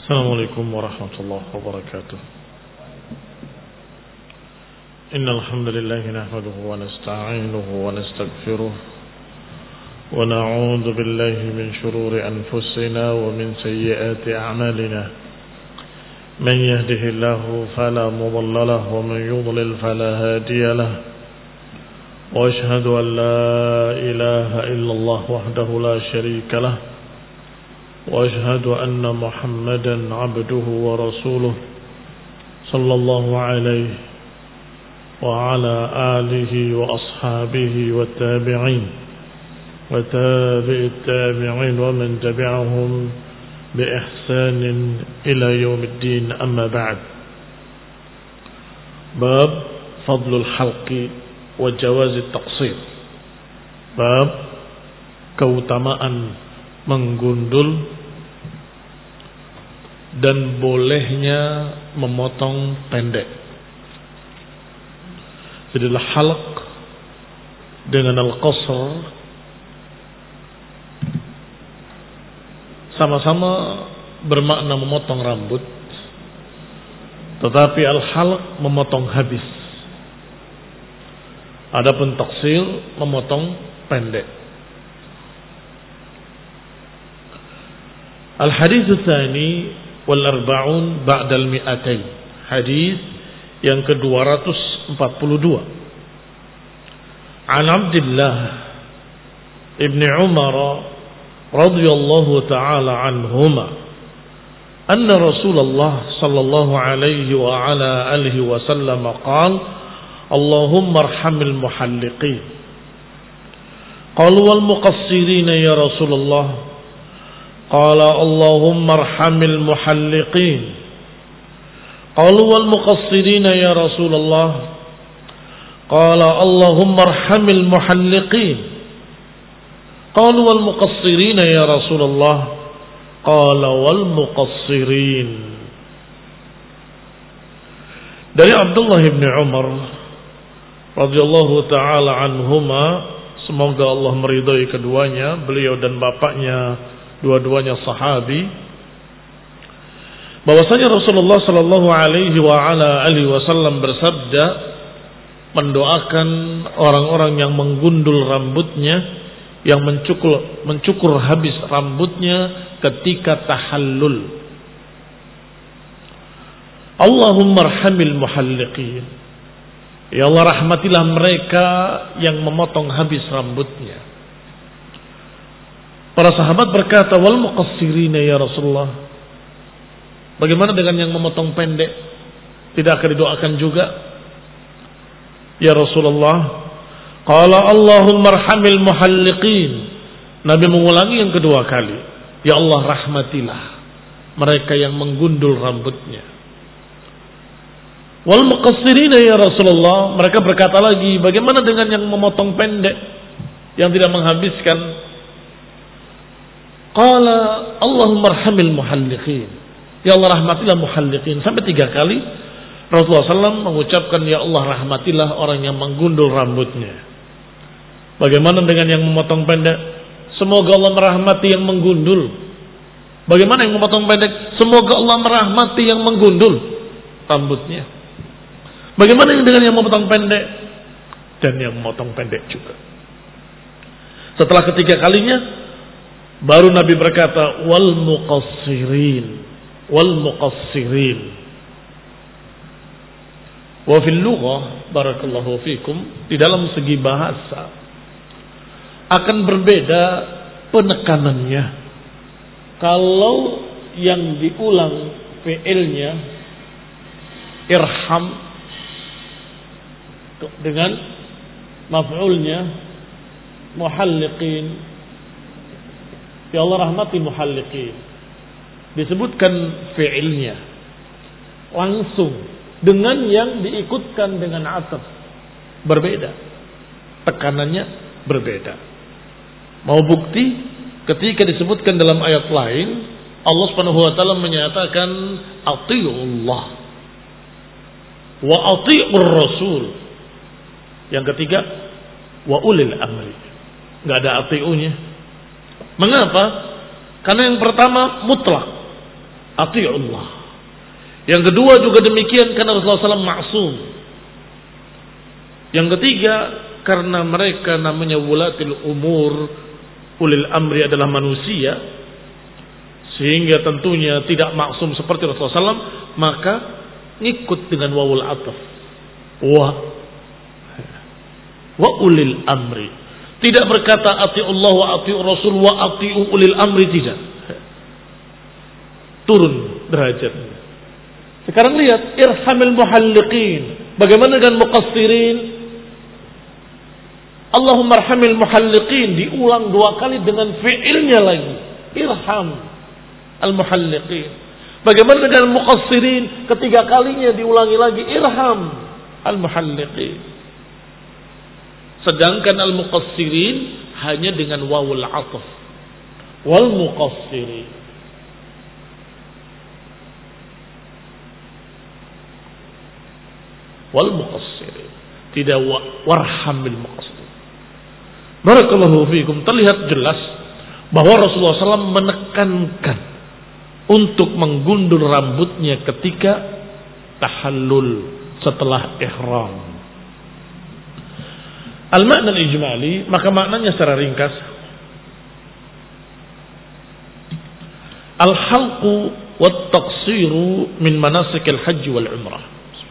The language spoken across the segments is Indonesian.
السلام عليكم ورحمة الله وبركاته. إن الحمد لله نحمده ونستعينه ونستغفره ونعوذ بالله من شرور أنفسنا ومن سيئات أعمالنا. من يهده الله فلا مضل له ومن يضلل فلا هادي له. وأشهد أن لا إله إلا الله وحده لا شريك له. وأشهد أن محمدا عبده ورسوله صلى الله عليه وعلى آله وأصحابه والتابعين وتابع التابعين ومن تبعهم بإحسان إلى يوم الدين. أما بعد. باب فضل الحلق وجواز التقصير. Bab keutamaan menggundul dan bolehnya memotong pendek. Jadi halq dengan al-qasr sama-sama bermakna memotong rambut, tetapi al-halq memotong habis. Adapun taqsir memotong pendek. Al-hadits tsani wal arba'un ba'da al-mi'atain. Hadis yang ke-242. An Abdullah ibn Umar radhiyallahu ta'ala anhuma anna Rasulullah sallallahu alaihi wa ala alihi wa sallam qala Allahumma arhamil muhalliqin. Qalu wal muqassirin ya Rasulullah. Qala Allahumma arhamil muhalliqin. Qalu wal muqassirin ya Rasulullah. Qala Allahumma arhamil muhalliqin. Qalu wal muqassirin ya Rasulullah. Qala wal muqassirin. Dari Abdullah bin Umar radhiyallahu taala anhuma, semoga Allah meridhai keduanya, beliau dan bapaknya dua-duanya sahabi, bahwasanya Rasulullah sallallahu alaihi wa ala alihi wasallam bersabda mendoakan orang-orang yang menggundul rambutnya, yang mencukur habis rambutnya ketika tahallul. Allahumma arhamil muhalliqin. Ya Allah, rahmatilah mereka yang memotong habis rambutnya. Para sahabat berkata, wal muqassirina ya Rasulullah. Bagaimana dengan yang memotong pendek? Tidak akan didoakan juga? Ya Rasulullah. Qala Allahumma arhamil muhalliqin. Nabi mengulangi yang kedua kali. Ya Allah, rahmatilah mereka yang menggundul rambutnya. Wal muqassirina ya Rasulullah. Mereka berkata lagi, bagaimana dengan yang memotong pendek, yang tidak menghabiskan? Qala Allahumma arhamil muhalliqin. Ya Allah, rahmatilah muhalliqin. Sampai 3 kali Rasulullah SAW mengucapkan, ya Allah, rahmatilah orang yang menggundul rambutnya. Bagaimana dengan yang memotong pendek? Semoga Allah merahmati yang menggundul. Bagaimana yang memotong pendek? Semoga Allah merahmati yang menggundul rambutnya. Bagaimana dengan yang memotong pendek? Dan yang memotong pendek juga. Setelah ketiga kalinya, baru Nabi berkata, wal muqassirin, wal muqassirin. Wa fil lughah, barakallahu fikum, di dalam segi bahasa akan berbeda penekanannya. Kalau yang diulang fi'ilnya irham dengan maf'ulnya muhalliqin, ya Allah rahmati muhalliqin, disebutkan fi'ilnya langsung dengan yang diikutkan dengan ataf, berbeda, tekanannya berbeda. Mau bukti? Ketika disebutkan dalam ayat lain, Allah Subhanahu wa taala menyatakan atiiullah wa atiiur rasul. Yang ketiga, wa ulil amri. Enggak ada atiunya. Mengapa? Karena yang pertama mutlak, ati'ullah. Yang kedua juga demikian karena Rasulullah SAW maksum. Yang ketiga karena mereka namanya wulatil umur, ulil amri adalah manusia, sehingga tentunya tidak maksum seperti Rasulullah SAW, maka ngikut dengan wawul ataf. Wa ulil amri. Tidak berkata ati'ullah wa ati'ur rasul wa ati'u ulil amri, tidak. Turun derajatnya. Sekarang lihat irhamil muhalliqin. Bagaimana dengan muqassirin? Allahumma arhamil muhalliqin, diulang 2 kali dengan fi'ilnya lagi. Irham al-muhalliqin. Bagaimana dengan muqassirin? 3 kalinya diulangi lagi. Irham al-muhalliqin. Sedangkan al-muqassirin hanya dengan wawul ataf. Wal muqassirin. Wal muqassirin. Tidak warhamil muqassirin. Barakallahu fiikum. Terlihat jelas bahwa Rasulullah SAW menekankan untuk menggundul rambutnya ketika tahallul, setelah ihram. Al-makna al-ijmali, maka maknanya secara ringkas, al-halqu wat-taqsiru min manasikil haji wal umrah.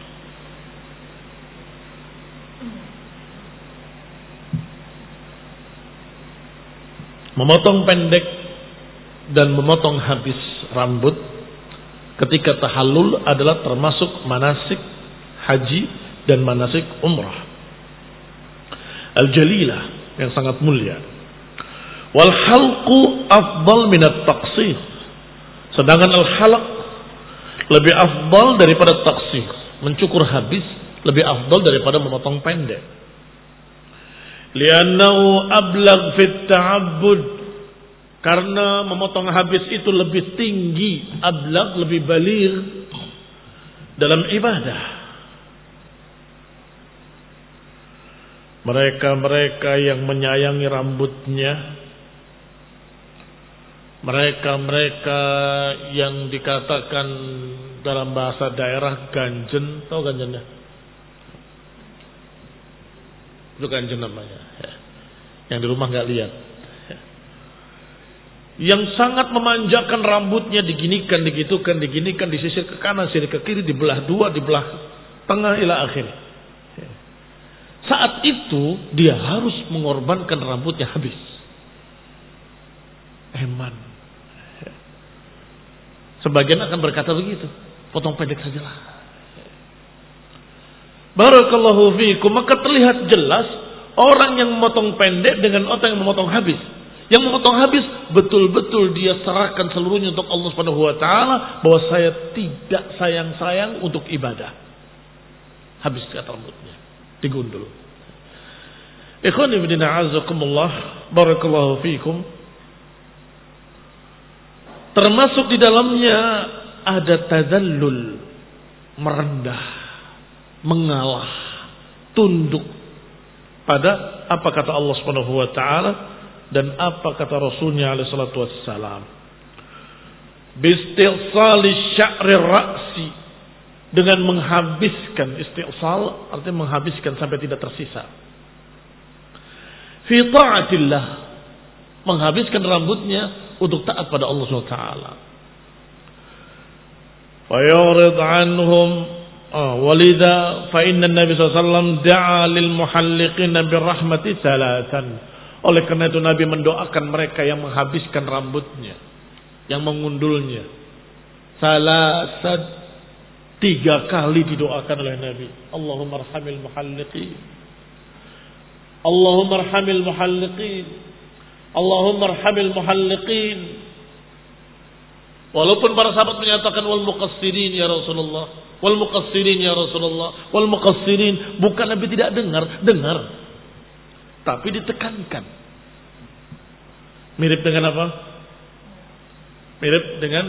Memotong pendek dan memotong habis rambut ketika tahallul adalah termasuk manasik haji dan manasik umrah al-jalilah, yang sangat mulia. Wal halqu afdal min at-taqsir. Sedangkan al-halq lebih afdal daripada taqsir. Mencukur habis lebih afdal daripada memotong pendek. Li'annahu ablagh fit ta'abbud. Karena memotong habis itu lebih tinggi, ablagh, lebih baligh dalam ibadah. Mereka-mereka yang menyayangi rambutnya, mereka-mereka yang dikatakan dalam bahasa daerah ganjen, tahu ganjen ya? Itu ganjen namanya, ya. Yang di rumah nggak lihat, ya. Yang sangat memanjakan rambutnya, diginikan, digitukan, diginikan, disisir ke kanan, sisir ke kiri, dibelah 2, dibelah tengah, ila akhir. Saat itu dia harus mengorbankan rambutnya habis. Eman. Sebagian akan berkata begitu, potong pendek sajalah. Barakallahu fiikum. Maka terlihat jelas orang yang memotong pendek dengan orang yang memotong habis. Yang memotong habis betul-betul dia serahkan seluruhnya untuk Allah Subhanahu wa taala, bahwa saya tidak sayang-sayang untuk ibadah. Habis kata rambutnya, digundul. Ikhwan fillah a'azzakumullah, barakallahu fiikum. Termasuk di dalamnya ada tadallul, merendah, mengalah, tunduk pada apa kata Allah Subhanahu wa taala dan apa kata Rasulnya alaihi salatu wassalam. Bistisali sya'ri ra'si, dengan menghabiskan, istisal artinya menghabiskan sampai tidak tersisa. Fi ta'atillah, menghabiskan rambutnya untuk taat pada Allah Subhanahu wa taala. Wa yurid anhum walidha fa inna Nabi sallallahu alaihi wasallam da'a lil muhalliqin birahmati thalathan. Oleh karena itu Nabi mendoakan mereka yang menghabiskan rambutnya, yang mengundulnya. Salasad, 3 kali didoakan oleh Nabi. Allahumma arhamil muhalliqin, Allahumma arhamil muhalliqin, Allahumma arhamil muhalliqin. Walaupun para sahabat menyatakan wal muqassirin ya Rasulullah, wal muqassirin ya Rasulullah, wal muqassirin, bukan Nabi tidak dengar, tapi ditekankan. Mirip dengan apa? Mirip dengan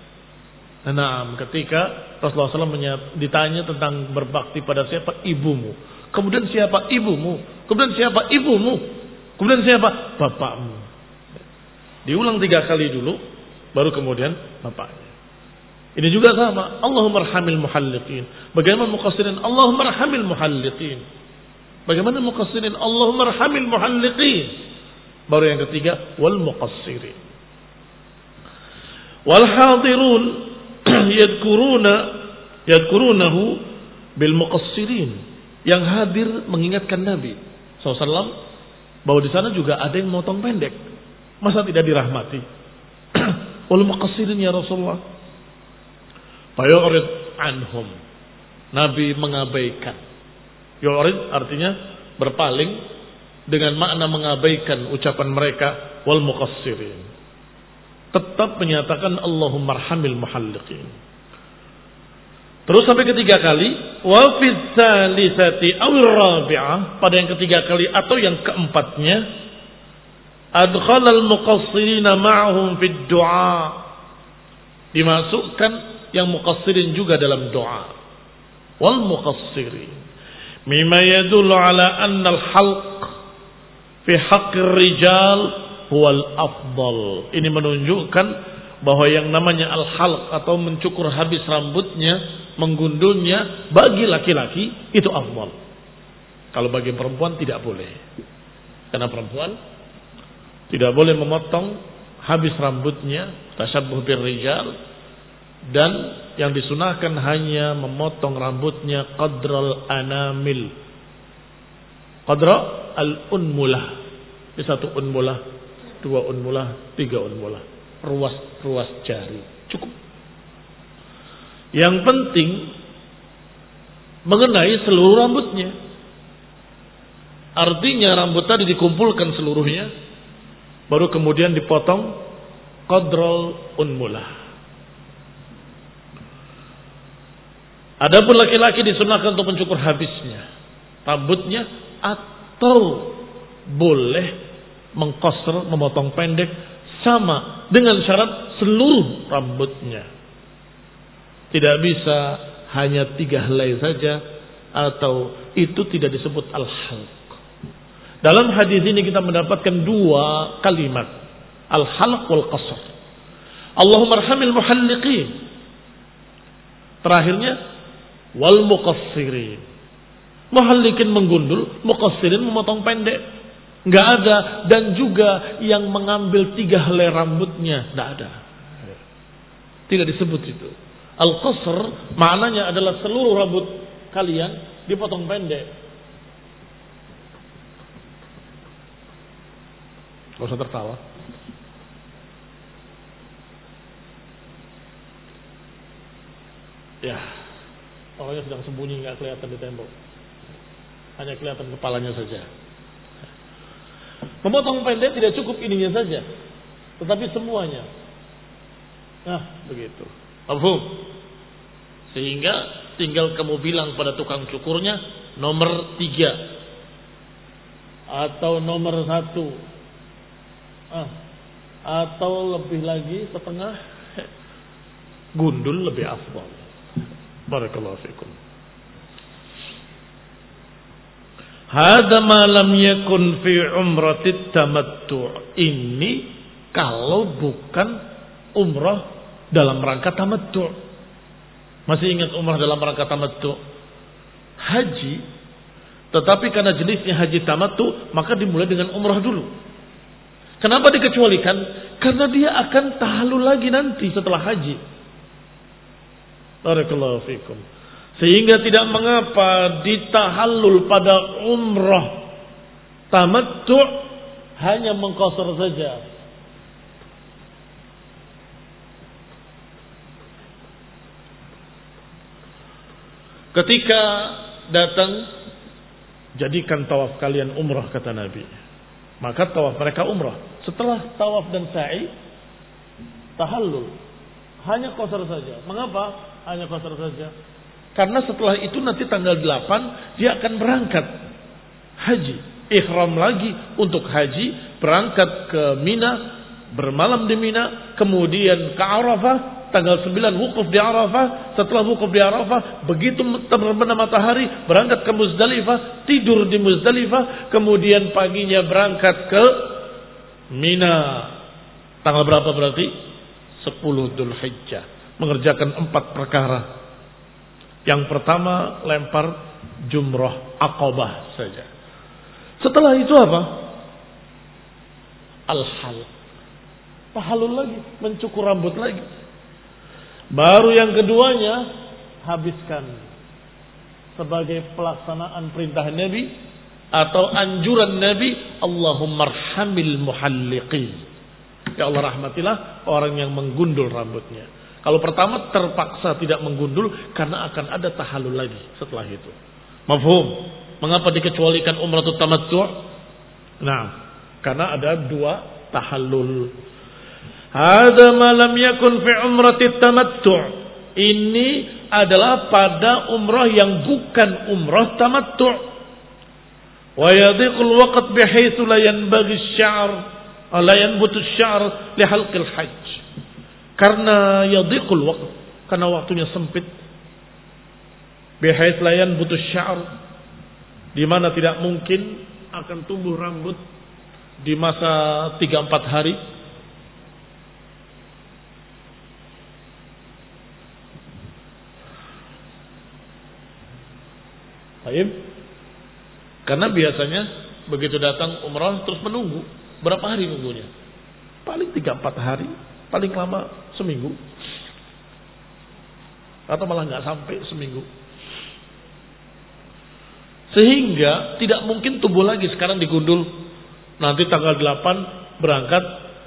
ketika Rasulullah SAW ditanya tentang berbakti pada siapa? Ibumu. Kemudian siapa? Ibumu. Kemudian siapa? Ibumu. Kemudian siapa? Bapakmu. Diulang 3 kali dulu, baru kemudian bapaknya. Ini juga sama. Allahumma arhamil muhalliqin. Bagaimana muqassirin? Allahumma arhamil muhalliqin. Bagaimana muqassirin? Allahumma arhamil muhalliqin. Baru yang ketiga, wal muqassirin. Wal hadirun yadkurunahu bil muqassirin. Yang hadir mengingatkan Nabi SAW bahwa di sana juga ada yang motong pendek. Masa tidak dirahmati? Wal muqassirin ya Rasulullah. Fayu'rid anhum. Nabi mengabaikan. Yu'rid artinya berpaling dengan makna mengabaikan ucapan mereka wal muqassirin. Tetap menyatakan Allahumma arhamil muhalliqin. Terus sampai ketiga kali, wa fi tsalisati aw rabi'ah, pada yang ketiga kali atau yang keempatnya, adkhalal muqassirina ma'hum fid du'a. Dimasukkan yang muqassirin juga dalam doa. Wal muqassirin mimma yadullu ala anna al-halq fi haqqir rijal huwal afdal. Ini menunjukkan bahwa yang namanya al-halq atau mencukur habis rambutnya, menggundulnya bagi laki-laki itu afdal. Kalau bagi perempuan tidak boleh. Karena perempuan tidak boleh memotong habis rambutnya, tasyabbuh bir rijal, dan yang disunahkan hanya memotong rambutnya qadral anamil. Qadra al-unmulah. Di satu unmulah, dua unmulah, tiga unmulah. Ruas jari. Cukup. Yang penting mengenai seluruh rambutnya. Artinya rambut tadi dikumpulkan seluruhnya, baru kemudian dipotong qadral unmulah. Adapun laki-laki disunahkan untuk mencukur habisnya, rambutnya, atau boleh mengqasr, memotong pendek, sama dengan syarat seluruh rambutnya. Tidak bisa hanya 3 helai saja, atau itu tidak disebut al-halq. Dalam hadis ini kita mendapatkan 2 kalimat, al-halq wal qasr. Allahumma arhamil muhalliqin. Terakhirnya wal muqassirin. Muhalliqin menggundul, muqassirin memotong pendek. Enggak ada. Dan juga yang mengambil 3 helai rambutnya, enggak ada. Tidak disebut itu. Al-qasr maknanya adalah seluruh rambut kalian dipotong pendek. Gak usah tertawa. Ya, orangnya sedang sembunyi, nggak kelihatan di tembok, hanya kelihatan kepalanya saja. Memotong pendek tidak cukup ininya saja, tetapi semuanya. Nah, begitu. Paham? Sehingga tinggal kamu bilang pada tukang cukurnya nomor 3 atau nomor 1. Atau lebih lagi setengah, gundul lebih afdal. Barakallahu fikum. Hada ma lam yakun fi umratit tamattu'. Ini kalau bukan umrah dalam rangka tamattu'. Masih ingat umrah dalam rangka tamattu'? Haji. Tetapi karena jenisnya haji tamattu', maka dimulai dengan umrah dulu. Kenapa dikecualikan? Karena dia akan tahallul lagi nanti setelah haji. Barakallahu fikum. Sehingga tidak mengapa ditahallul pada umrah tamattu' hanya mengqasar saja. Ketika datang, jadikan tawaf kalian umrah, kata Nabi. Maka tawaf mereka umrah. Setelah tawaf dan sa'i, tahallul. Hanya qasar saja. Mengapa hanya qasar saja? Karena setelah itu nanti tanggal 8 dia akan berangkat haji. Ihram lagi untuk haji. Berangkat ke Mina, bermalam di Mina. Kemudian ke Arafah. Tanggal 9 wukuf di Arafah. Setelah wukuf di Arafah, begitu terbenam matahari, berangkat ke Muzdalifah, tidur di Muzdalifah, kemudian paginya berangkat ke Mina. Tanggal berapa berarti? 10 Dzulhijjah. mengerjakan 4 perkara. Yang pertama lempar jumrah aqabah saja. Setelah itu apa? Al-halq. Tahallul lagi, mencukur rambut lagi. Baru yang keduanya habiskan sebagai pelaksanaan perintah Nabi atau anjuran Nabi, Allahumma arhamil muhalliqin. Ya Allah rahmatilah orang yang menggundul rambutnya. Kalau pertama terpaksa tidak menggundul karena akan ada tahallul lagi setelah itu. Mafhum? Mengapa dikecualikan umratul tamattu'? Nah, karena ada 2 tahallul. Hada ma lam yakun fi umratit tamattu'. Ini adalah pada umrah yang bukan umrah tamattu'. Wa yadhiqul waqt bihaitsu la yanbaghi asy-sya'r, la yanbutu asy-sya'r li halqil hajj. Karena yadhiqul waqt, karena waktunya sempit. Bihaitsu la yanbutu asy-sya'r, di mana tidak mungkin akan tumbuh rambut di masa 3-4 hari. Baik. Karena biasanya begitu datang umrah terus menunggu. Berapa hari nunggunya? Paling 3-4 hari, paling lama seminggu. Atau malah nggak sampai seminggu. Sehingga tidak mungkin tumbuh lagi sekarang digundul. Nanti tanggal 8 berangkat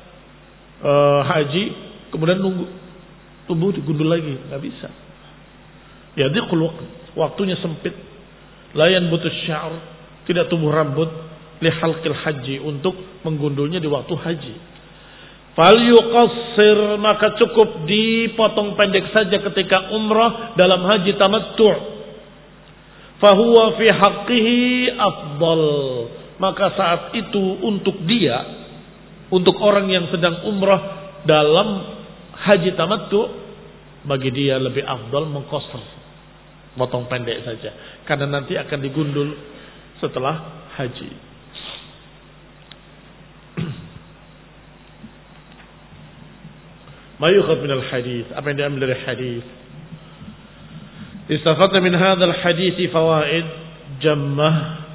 haji, kemudian nunggu tumbuh digundul lagi, nggak bisa. Jadi waktunya sempit. Layan butuh sya'r, tidak tumbuh rambut li halqil haji, untuk menggundulnya di waktu haji. Fal yuqassir, maka cukup dipotong pendek saja ketika umrah dalam haji tamattu'. Fahuwa fi haqqihi afdal, maka saat itu untuk dia, untuk orang yang sedang umrah dalam haji tamattu', bagi dia lebih afdal mengqasr, potong pendek saja, karena nanti akan digundul setelah haji. Ma yukhad min al-hadith, apa yang diambil dari hadis? Istafadna min hadzal hadits fawaid jammah,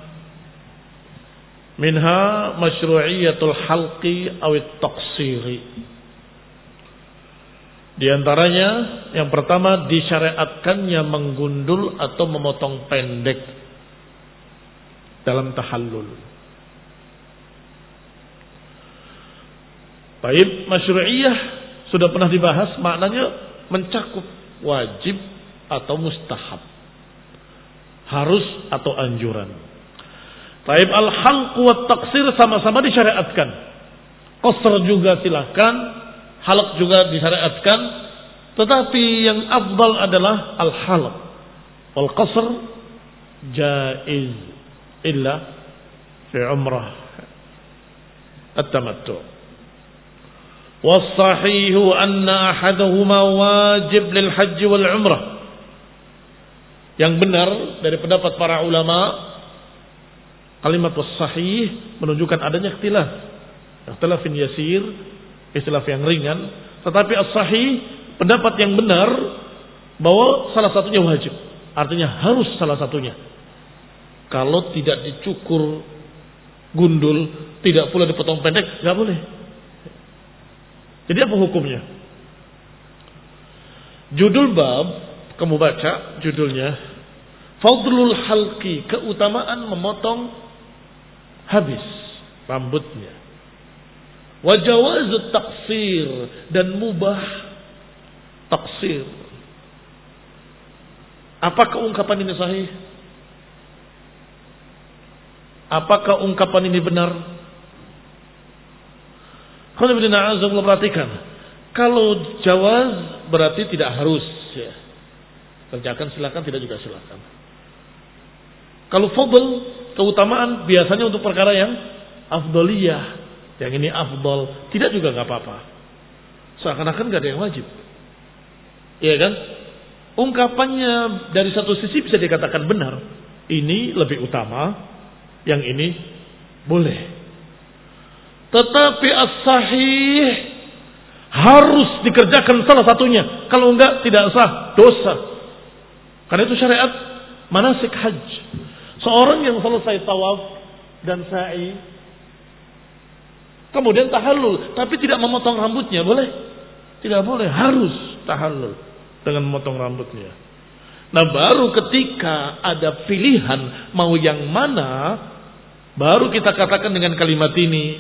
minha masyru'iyatul halqi aw at-taqsiri. Di antaranya yang pertama disyariatkannya menggundul atau memotong pendek dalam tahallul. Baik, masyru'iyah sudah pernah dibahas, maknanya mencakup wajib atau mustahab, harus atau anjuran. Baik, al-halq wa at-taqsir sama-sama disyariatkan. Qasr juga silakan, halq juga disyariatkan, tetapi yang afdal adalah al-halq. Wal qasr jaiz illa fi umrah at-tamattu'. Was-sahihu anna ahaduhuma wajib lil hajj wal umrah. Yang benar dari pendapat para ulama, kalimat was-sahih menunjukkan adanya ikhtilaf. Ikhtilafin yasir, ikhtilaf yang ringan, tetapi as-sahih, pendapat yang benar bahwa salah satunya wajib. Artinya harus salah satunya. Kalau tidak dicukur gundul, tidak pula dipotong pendek, nggak boleh. Jadi apa hukumnya? Judul bab, kamu baca judulnya, Fadlul halqi, keutamaan memotong habis rambutnya. Wa jawazut taqsir, dan mubah taqsir. Apakah ungkapan ini sahih? Apakah ungkapan ini benar? Kalau perhatikan, kalau jawaz berarti tidak harus ya. Kerjakan silakan, tidak juga silakan. Kalau fadl, keutamaan biasanya untuk perkara yang afdaliyah, yang ini afdal, tidak juga nggak apa-apa. Seakan-akan nggak ada yang wajib, iya kan? Ungkapannya dari satu sisi bisa dikatakan benar, ini lebih utama, yang ini boleh. Tetapi as-sahih, Harus dikerjakan salah satunya. Kalau enggak tidak sah, dosa. Karena itu syariat manasik haji. Seorang yang selesai tawaf dan sa'i, kemudian tahallul, tapi tidak memotong rambutnya, boleh? Tidak boleh, harus tahallul dengan memotong rambutnya. Nah, baru ketika ada pilihan mau yang mana, baru kita katakan dengan kalimat ini,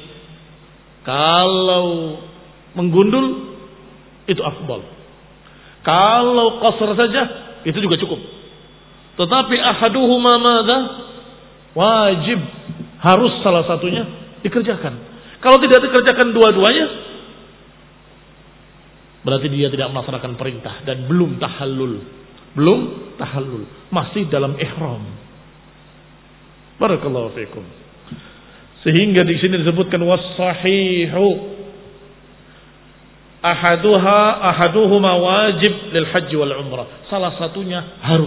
kalau menggundul itu afdal. Kalau qasar saja itu juga cukup. Tetapi ahaduhuma madza? Wajib, harus salah satunya dikerjakan. Kalau tidak dikerjakan dua-duanya, berarti dia tidak melaksanakan perintah dan belum tahallul. Belum tahallul, masih dalam ihram. Barakallahu fikum. Sehingga di sini disebutkan was-sahihu ahaduhuma wajib lil haji wal umrah. Salah satunya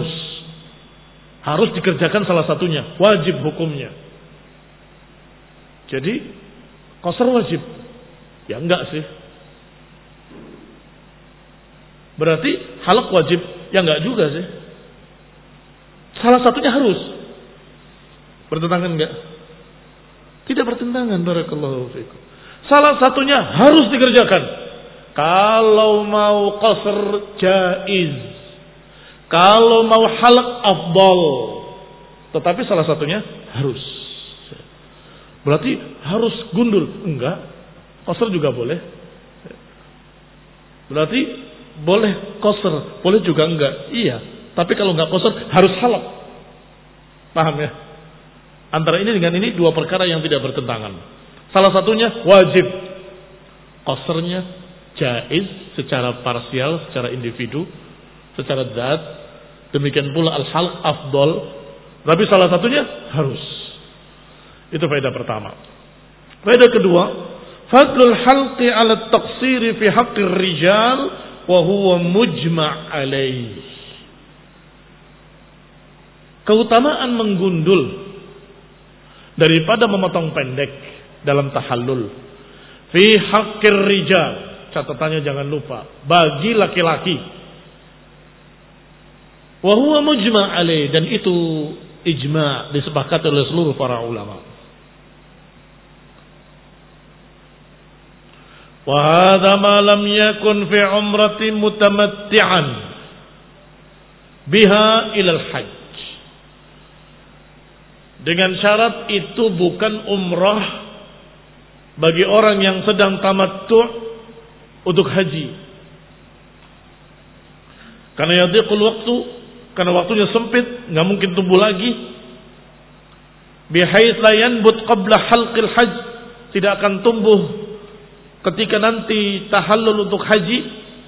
harus dikerjakan, salah satunya wajib hukumnya. Jadi qasar wajib? Ya enggak sih. Berarti halaq wajib? Ya enggak juga sih. Salah satunya harus. Bertentangan enggak? Tidak bertentangan, barakallahu fikum. Salah satunya harus dikerjakan. Kalau mau qasr jaiz, kalau mau halaq afdal, tetapi salah satunya harus. Berarti harus gundul? Enggak. Qasr juga boleh. Berarti boleh qasr, boleh juga enggak? Iya. Tapi kalau enggak qasr harus halaq. Paham ya? Antara ini dengan ini dua perkara yang tidak bertentangan. Salah satunya wajib, qasrnya jaiz secara parsial, secara individu, secara zat. Demikian pula al-halq afdal. Tapi salah satunya harus. Itu faedah pertama. Faedah kedua, fadlul halqi 'ala at-taqsir fi haqqir rijal wa huwa mujma' alaih. Keutamaan menggundul daripada memotong pendek dalam tahallul fi haqqir rijal. Catatannya jangan lupa, bagi laki-laki. Wa huwa mujma' alaih, dan itu ijma', disepakati oleh seluruh para ulama. Wa hadza ma lam yakun fi umrati mutamatti'an biha ila al-hajj. Dengan syarat itu bukan umrah bagi orang yang sedang tamattu' untuk haji. Karena yadhiqul waktu, karena waktunya sempit, enggak mungkin tumbuh lagi. Bihaits la yanbut qabla halqil hajj, tidak akan tumbuh ketika nanti tahallul untuk haji,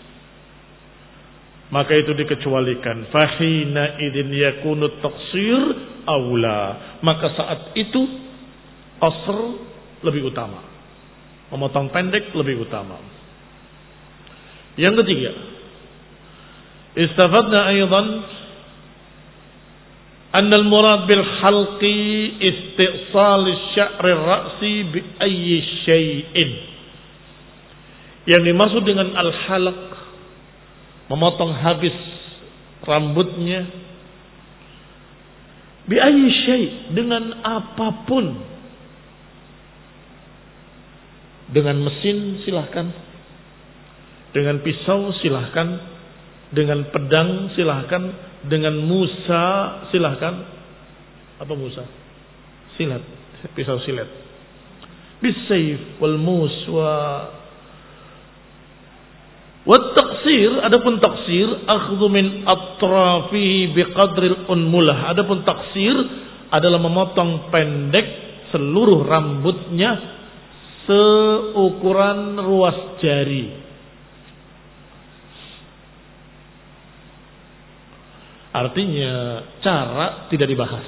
maka itu dikecualikan. Fahina idin yakunu taqsir aula, maka saat itu qasr lebih utama, memotong pendek lebih utama. Yang ketiga, istafadna aidan anna al-murad bil halqi istisal asy-sya'r ar-ra'si bi ayyi syai'in. Yang dimaksud dengan al-halq, memotong habis rambutnya, bi ayyi syai', dengan apapun. Dengan mesin silahkan, dengan pisau silahkan, dengan pedang silahkan, dengan musa silahkan. Apa musa? Silat, pisau silat. Bisayf wal mus wa taqsir. Adapun taqsir akhdhu min atrafihi biqadril unmulah. Adapun taqsir adalah memotong pendek seluruh rambutnya seukuran ruas jari. Artinya cara tidak dibahas.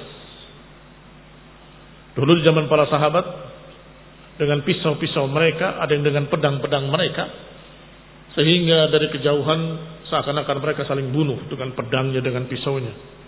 Dulu di zaman para sahabat, dengan pisau-pisau mereka, ada yang dengan pedang-pedang mereka, sehingga dari kejauhan seakan-akan mereka saling bunuh dengan pedangnya, dengan pisaunya,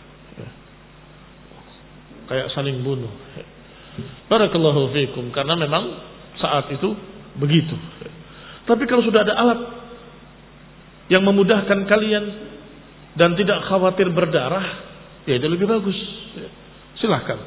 kayak saling bunuh. Barakallahu fikum. Karena memang saat itu begitu. Tapi kalau sudah ada alat yang memudahkan kalian dan tidak khawatir berdarah, ya itu lebih bagus. Silahkan.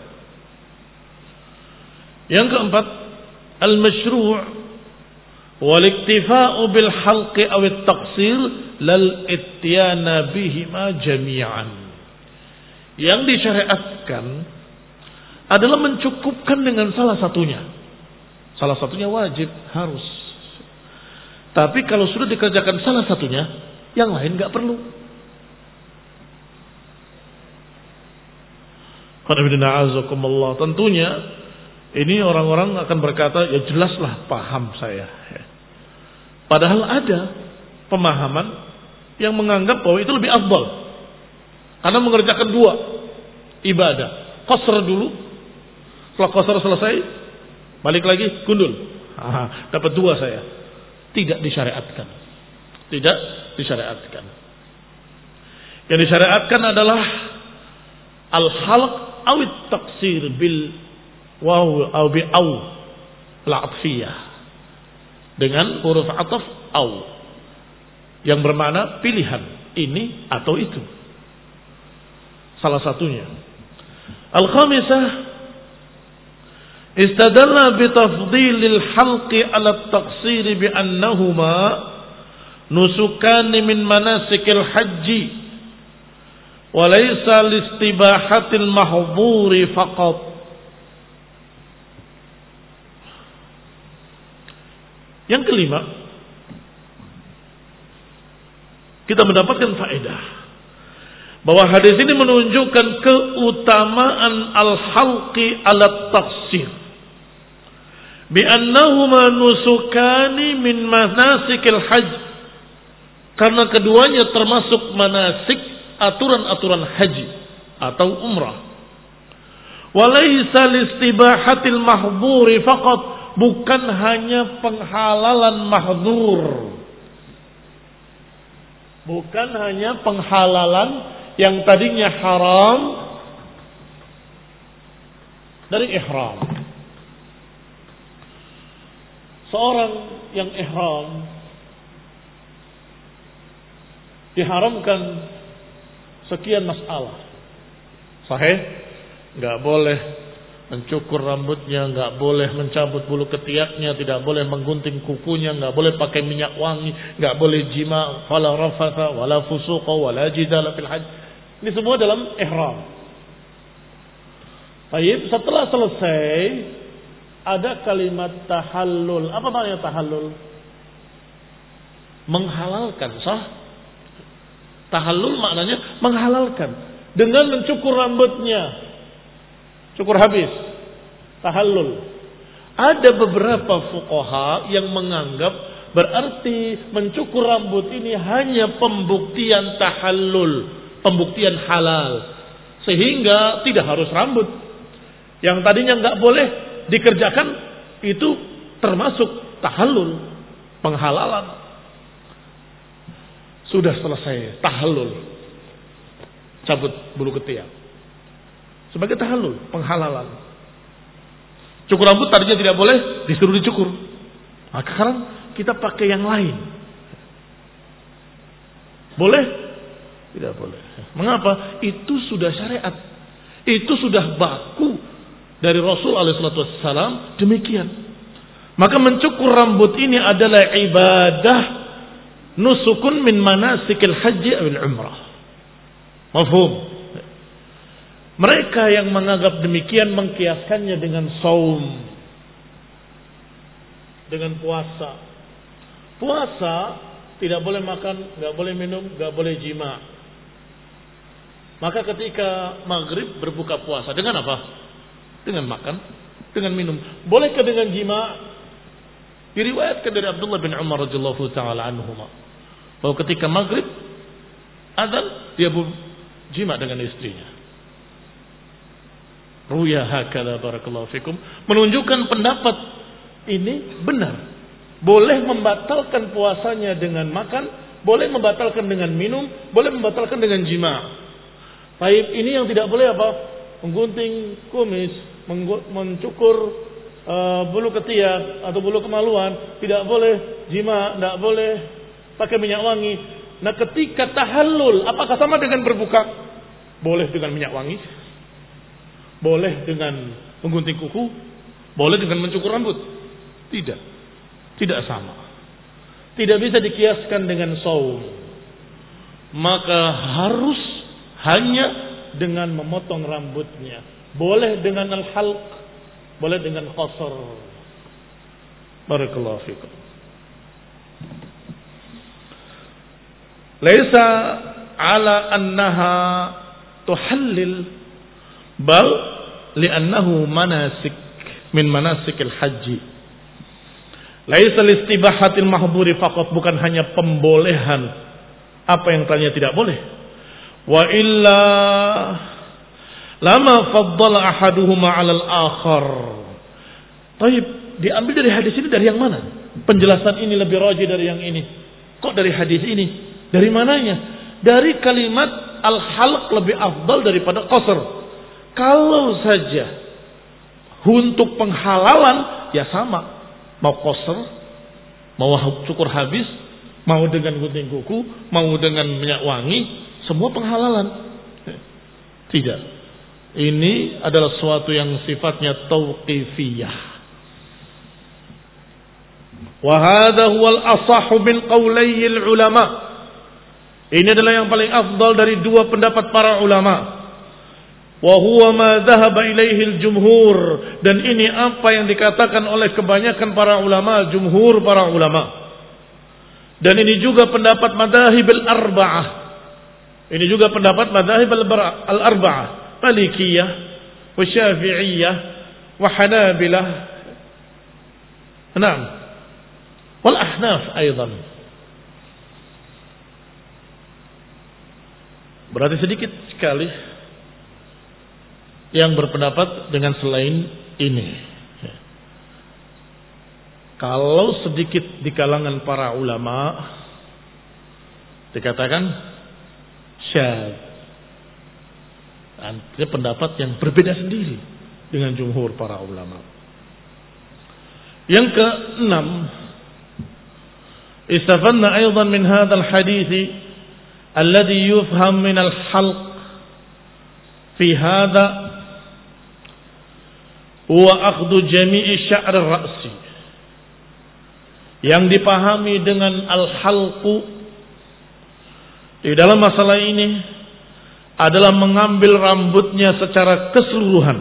Yang keempat, al-masyru' wal-iktifa'u bil halqi aw at-taqsir lal ityana bihima jami'an. Yang disyariatkan adalah mencukupkan dengan salah satunya. Salah satunya wajib, harus. Tapi kalau sudah dikerjakan salah satunya, yang lain nggak perlu. Tentunya ini orang-orang akan berkata, ya jelaslah paham saya. Padahal ada pemahaman yang menganggap bahwa itu lebih afdal. Karena mengerjakan dua ibadah. Qasr dulu, setelah qasr selesai, balik lagi, gundul. Dapat dua saya. Tidak disyariatkan. Tidak disyariatkan. Yang disyariatkan adalah al-halq awit taqsir bil waw aw bi aw al-'athfiyah. Dengan huruf ataf aw yang bermakna pilihan ini atau itu. Salah satunya. Al-khamisah istadalla bi tafdhilil halqi 'ala at-taqsir bi annahuma nusukan min manasikil haji wa laysa listibahatil mahdhuri faqat. Yang kelima, kita mendapatkan faedah bahwa hadis ini menunjukkan keutamaan al-halqi 'ala at-taqsir bi annahuma nusukani min manasikil hajj, karena keduanya termasuk manasik, aturan-aturan haji atau umrah. Walaysa listibahatil mahdhuri faqat, bukan hanya penghalalan mahdzur, bukan hanya penghalalan yang tadinya haram dari ihram. Seorang yang ihram diharamkan sekian masalah. Sahih? Enggak boleh mencukur rambutnya, enggak boleh mencabut bulu ketiaknya, tidak boleh menggunting kukunya, enggak boleh pakai minyak wangi, enggak boleh jima, fala rafatha wala fusuqa wala jidala fil hajj. Ini semua dalam ihram. Baik, setelah selesai ada kalimat tahallul. Apa maknanya tahallul? Menghalalkan, sah? Tahallul maknanya menghalalkan dengan mencukur rambutnya. Cukur habis. Tahallul. Ada beberapa fuqaha yang menganggap berarti mencukur rambut ini hanya pembuktian tahallul, pembuktian halal, sehingga tidak harus rambut. Yang tadinya nggak boleh dikerjakan itu termasuk tahallul, penghalalan. Sudah selesai tahallul, cabut bulu ketiak sebagai tahallul, penghalalan. Cukur rambut tadinya tidak boleh, disuruh dicukur. Maka sekarang kita pakai yang lain. Boleh? Tidak boleh. Mengapa? Itu sudah syariat. Itu sudah baku dari Rasul SAW. Demikian. Maka mencukur rambut ini adalah ibadah nusukun min manasikil haji awil umrah. Mafhum? Mereka yang menganggap demikian mengkiaskannya dengan saum, dengan puasa. Puasa tidak boleh makan, nggak boleh minum, nggak boleh jima. Maka ketika maghrib berbuka puasa dengan apa? Dengan makan, dengan minum. Bolehkah dengan jima? Diriwayatkan dari Abdullah bin Umar radhiyallahu taala anhuma bahwa ketika maghrib adzan dia jima dengan istrinya. Ruya hakala barakallahu fikum, menunjukkan pendapat ini benar. Boleh membatalkan puasanya dengan makan, boleh membatalkan dengan minum, boleh membatalkan dengan jima. Baik, ini yang tidak boleh apa? Menggunting kumis, mencukur bulu ketiak atau bulu kemaluan, tidak boleh jima, tidak boleh pakai minyak wangi. Nah, ketika tahallul, apakah sama dengan berbuka? Boleh dengan minyak wangi, boleh dengan menggunting kuku, boleh dengan mencukur rambut. Tidak sama. Tidak bisa dikiaskan dengan saum. Maka harus hanya dengan memotong rambutnya. Boleh dengan al-halq, boleh dengan qasar. Barakallahu fikum. Laisa ala annaha tuhallil, bal li'annahu manasik min manasikil haji. Laisa listibahatil mahdhuri faqat, bukan hanya pembolehan apa yang tanya tidak boleh. Wa illa lama faddala ahaduhuma 'alal akhar. Baik, diambil dari hadis ini dari yang mana? Penjelasan ini lebih rajih dari yang ini. Kok dari hadis ini? Dari mananya? Dari kalimat al-halq lebih afdal daripada qasr. Kalau saja untuk penghalalan ya sama. Mau qasr, mau cukur habis, mau dengan gunting kuku, mau dengan minyak wangi, semua penghalalan. Tidak. Ini adalah sesuatu yang sifatnya tauqifiyah. Wa hadha huwal asahhu min qawlayil ulama. Ini adalah yang paling afdal dari dua pendapat para ulama. Wa huwa ma dhahaba ilaihi al-jumhur, dan ini apa yang dikatakan oleh kebanyakan para ulama, jumhur para ulama. Dan ini juga pendapat madzhab al-arba'ah. Ini juga pendapat madzhab al-arba'ah, Malikiyah, wa Syafi'iyah, wa Hanabilah. Naam. Wal Ahnaf aidan. Berarti sedikit sekali yang berpendapat dengan selain ini. Kalau sedikit di kalangan para ulama dikatakan syadz, artinya pendapat yang berbeda sendiri dengan jumhur para ulama. Yang keenam, istafanna aidan min hadzal hadits alladhi yufham min al-halq fi hadha huwa akhdhu jami'i sya'r ar-ra'si. Yang dipahami dengan al-halqu di dalam masalah ini adalah mengambil rambutnya secara keseluruhan.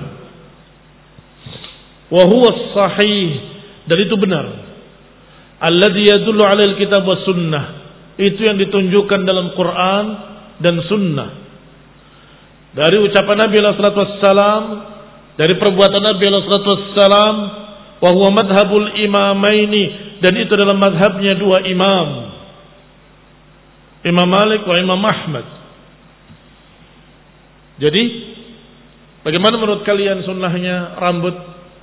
Wa huwa sahih, dan itu benar. Alladhi yadullu 'ala al-kitab wa sunnah, itu yang ditunjukkan dalam Quran dan sunnah. Dari ucapan Nabi sallallahu alaihi wasallam, dari perbuatan Nabi sallallahu alaihi wasallam, wa huwa madhhabul imamaini, dan itu adalah madhabnya dua imam, Imam Malik wa Imam Ahmad. Jadi bagaimana menurut kalian sunnahnya rambut?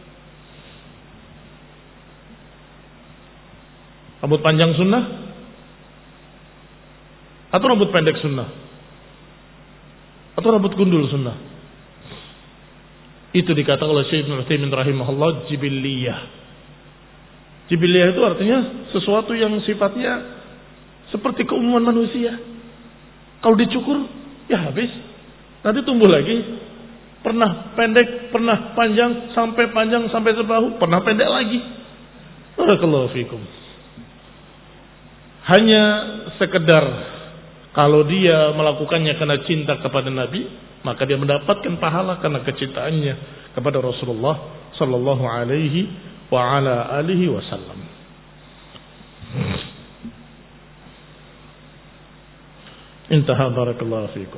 Rambut panjang sunnah atau rambut pendek sunnah? Atau rambut gundul sunnah? Itu dikatakan oleh Syekh Ibnu Utsaimin rahimahullah jibilliyah. Jibilliyah itu artinya sesuatu yang sifatnya seperti keumuman manusia. Kalau dicukur, ya habis. Nanti tumbuh lagi. Pernah pendek, pernah panjang sampai sebahu, pernah pendek lagi. Barakallahu fikum. Hanya sekedar kalau dia melakukannya karena cinta kepada Nabi, maka dia mendapatkan pahala karena kecintaannya kepada Rasulullah sallallahu alaihi wa ala alihi wasallam. Intaha, barakallahu fikum.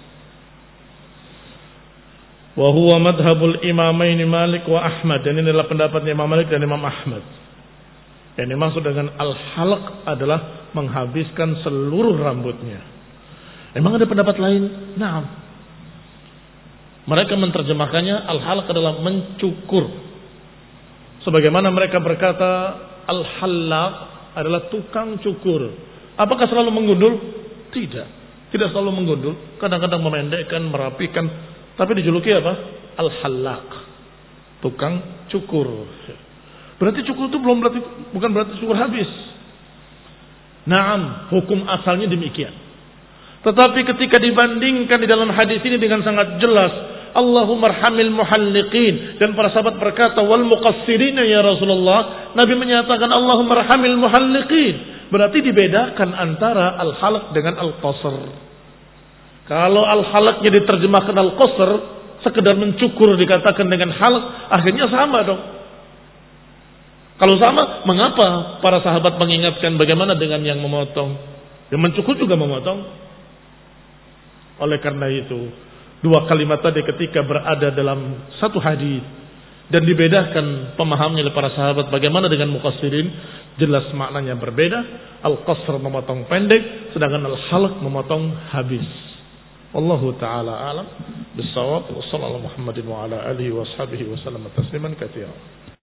Wa huwa madhhabul imamain Malik wa Ahmad, dan ini adalah pendapatnya Imam Malik dan Imam Ahmad. Yang dimaksud dengan al-halq adalah menghabiskan seluruh rambutnya. Emang ada pendapat lain? Naam. Mereka menerjemahkannya al-halq adalah mencukur. Sebagaimana mereka berkata al-hallaq adalah tukang cukur. Apakah selalu menggundul? Tidak. Tidak selalu menggundul. Kadang-kadang memendekkan, merapikan. Tapi dijuluki apa? Al-hallaq. tukang cukur. Berarti cukur itu bukan berarti cukur habis. Naam, hukum asalnya demikian. Tetapi ketika dibandingkan di dalam hadis ini dengan sangat jelas, Allahumma arhamil muhalliqin, dan para sahabat berkata wal muqassirin ya Rasulullah, Nabi menyatakan Allahumma arhamil muhalliqin. Berarti dibedakan antara al-halq dengan al-qasr. Kalau al-halqnya diterjemahkan al-qasr, sekedar mencukur dikatakan dengan halq, akhirnya sama dong. Kalau sama, mengapa para sahabat mengingatkan bagaimana dengan yang memotong? Yang mencukur juga memotong. Oleh karena itu, dua kalimat tadi ketika berada dalam satu hadis dan dibedakan pemahamannya oleh para sahabat bagaimana dengan muqassirin, jelas maknanya berbeda. Al-qasr memotong pendek, sedangkan al-halq memotong habis. Wallahu taala alam bis-shawab. Wassallallahu Muhammadin wa ala alihi wa sahbihi wa sallam tasliman katsiran.